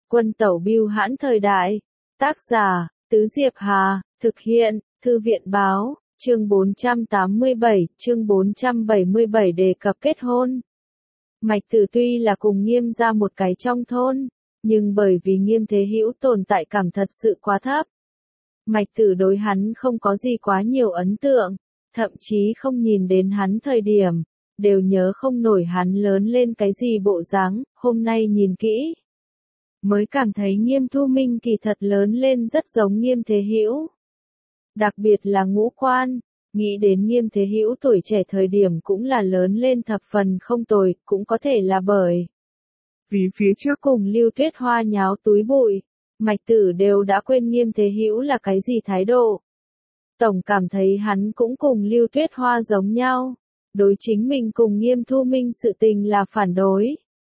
Quân tẩu bưu hãn thời đại. Tác giả, Tứ Diệp Hà, thực hiện, Thư viện báo, chương 477 đề cập kết hôn. Mạch Tử tuy là cùng Nghiêm gia một cái trong thôn, nhưng bởi vì Nghiêm Thế Hữu tồn tại cảm thật sự quá thấp. Mạch Tử đối hắn không có gì quá nhiều ấn tượng, thậm chí không nhìn đến hắn thời điểm, đều nhớ không nổi hắn lớn lên cái gì bộ dáng, hôm nay nhìn kỹ. Mới cảm thấy Nghiêm Thu Minh kỳ thật lớn lên rất giống Nghiêm Thế Hữu. Đặc biệt là ngũ quan, nghĩ đến Nghiêm Thế Hữu tuổi trẻ thời điểm cũng là lớn lên thập phần không tồi, cũng có thể là bởi vì phía trước cùng Lưu Tuyết Hoa nháo túi bụi, Mạch Tử đều đã quên Nghiêm Thế Hữu là cái gì thái độ. Tổng cảm thấy hắn cũng cùng Lưu Tuyết Hoa giống nhau, đối chính mình cùng Nghiêm Thu Minh sự tình là phản đối.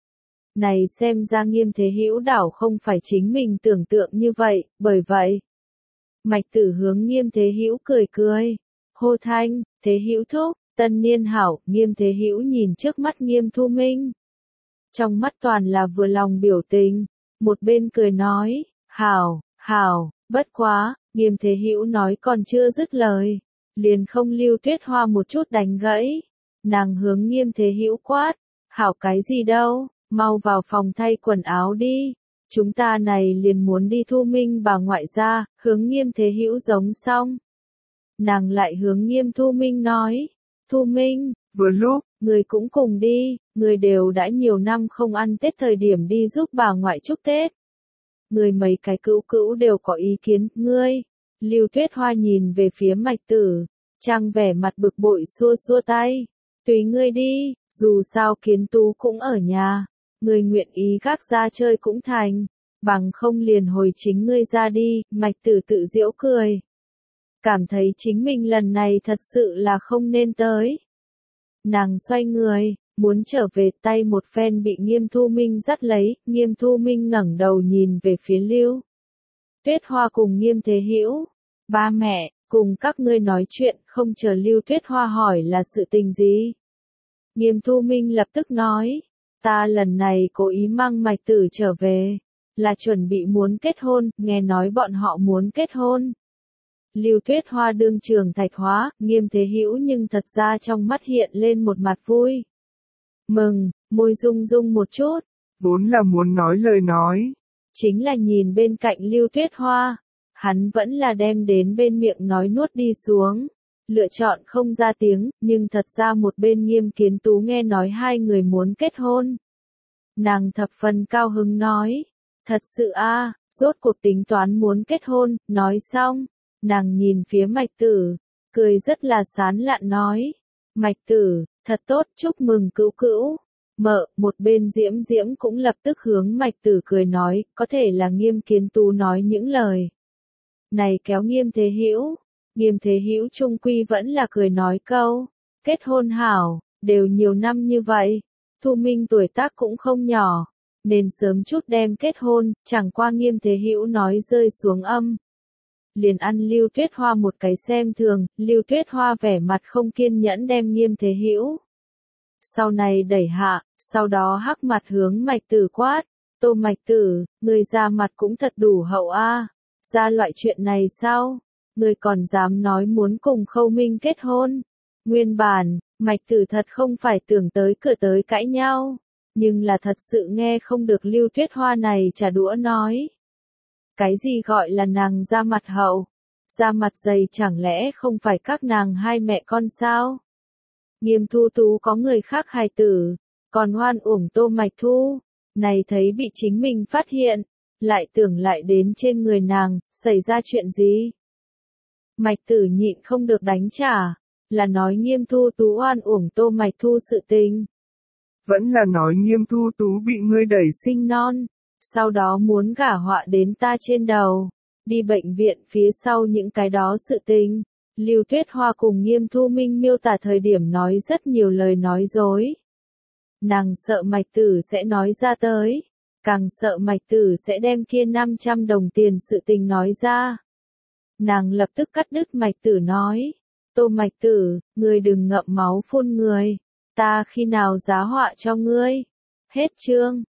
Này xem ra Nghiêm Thế Hữu đảo không phải chính mình tưởng tượng như vậy, bởi vậy. Mạch Tử hướng Nghiêm Thế Hữu cười cười, hô thanh, Thế Hữu thúc, tân niên hảo, Nghiêm Thế Hữu nhìn trước mắt Nghiêm Thu Minh. Trong mắt toàn là vừa lòng biểu tình, một bên cười nói, hảo, bất quá, Nghiêm Thế Hữu nói còn chưa dứt lời, liền không Lưu Tuyết Hoa một chút đánh gãy, nàng hướng Nghiêm Thế Hữu quát, hảo cái gì đâu, mau vào phòng thay quần áo đi, chúng ta này liền muốn đi Thu Minh bà ngoại ra, hướng Nghiêm Thế Hữu giống xong. Nàng lại hướng Nghiêm Thu Minh nói, Thu Minh, vừa lúc, người cũng cùng đi, người đều đã nhiều năm không ăn Tết thời điểm đi giúp bà ngoại chúc Tết. Người mấy cái cữu đều có ý kiến, ngươi. Lưu Tuyết Hoa nhìn về phía Mạch Tử, trang vẻ mặt bực bội xua tay, tùy ngươi đi, dù sao Kiến Tú cũng ở nhà, ngươi nguyện ý gác ra chơi cũng thành, bằng không liền hồi chính ngươi ra đi, Mạch Tử tự giễu cười. Cảm thấy chính mình lần này thật sự là không nên tới. Nàng xoay người, muốn trở về, tay một phen bị Nghiêm Thu Minh dắt lấy, Nghiêm Thu Minh ngẩng đầu nhìn về phía Lưu Tuyết Hoa cùng Nghiêm Thế Hữu. Ba mẹ, cùng các ngươi nói chuyện, không chờ Lưu Tuyết Hoa hỏi là sự tình gì. Nghiêm Thu Minh lập tức nói, ta lần này cố ý mang Mạch Tử trở về, là chuẩn bị muốn kết hôn, nghe nói bọn họ muốn kết hôn. Lưu Tuyết Hoa đương trường thạch hóa, Nghiêm Thế Hữu nhưng thật ra trong mắt hiện lên một mặt vui mừng, môi rung một chút, vốn là muốn nói lời nói. Chính là nhìn bên cạnh Lưu Tuyết Hoa, hắn vẫn là đem đến bên miệng nói nuốt đi xuống, lựa chọn không ra tiếng, nhưng thật ra một bên Nghiêm Kiến Tú nghe nói hai người muốn kết hôn. Nàng thập phần cao hứng nói, thật sự a, rốt cuộc tính toán muốn kết hôn, nói xong, nàng nhìn phía Mạch Tử, cười rất là sán lạn nói, Mạch Tử, thật tốt, chúc mừng cữu. Mợ, một bên Diễm cũng lập tức hướng Mạch Tử cười nói, có thể là Nghiêm Kiến Tú nói những lời này kéo Nghiêm Thế Hữu. Nghiêm Thế Hữu trung quy vẫn là cười nói câu, kết hôn hảo, đều nhiều năm như vậy, Thu Minh tuổi tác cũng không nhỏ, nên sớm chút đem kết hôn, chẳng qua Nghiêm Thế Hữu nói rơi xuống âm. Liền ăn Lưu Tuyết Hoa một cái xem thường, Lưu Tuyết Hoa vẻ mặt không kiên nhẫn đem Nghiêm Thế Hữu sau này đẩy hạ, sau đó hắc mặt hướng Mạch Tử quát, Tô Mạch Tử, người ra mặt cũng thật đủ hậu a, ra loại chuyện này sao? Người còn dám nói muốn cùng Khâu Minh kết hôn? Nguyên bản, Mạch Tử thật không phải tưởng tới cửa tới cãi nhau, nhưng là thật sự nghe không được Lưu Tuyết Hoa này trả đũa nói. Cái gì gọi là nàng ra mặt hậu? Ra mặt dày chẳng lẽ không phải các nàng hai mẹ con sao? Nghiêm Thu Tú có người khác hài tử, còn hoan uổng Tô Mạch Thu, này thấy bị chính mình phát hiện, lại tưởng lại đến trên người nàng, xảy ra chuyện gì? Mạch Tử nhịn không được đánh trả, là nói Nghiêm Thu Tú hoan uổng Tô Mạch Thu sự tình. Vẫn là nói Nghiêm Thu Tú bị ngươi đẩy sinh non, sau đó muốn gả họa đến ta trên đầu, đi bệnh viện phía sau những cái đó sự tình. Lưu Tuyết Hoa cùng Nghiêm Thu Minh miêu tả thời điểm nói rất nhiều lời nói dối. Nàng sợ Mạch Tử sẽ nói ra tới, càng sợ Mạch Tử sẽ đem kia 500 đồng tiền sự tình nói ra. Nàng lập tức cắt đứt Mạch Tử nói, Tô Mạch Tử, ngươi đừng ngậm máu phun người, ta khi nào giá họa cho ngươi. Hết chương.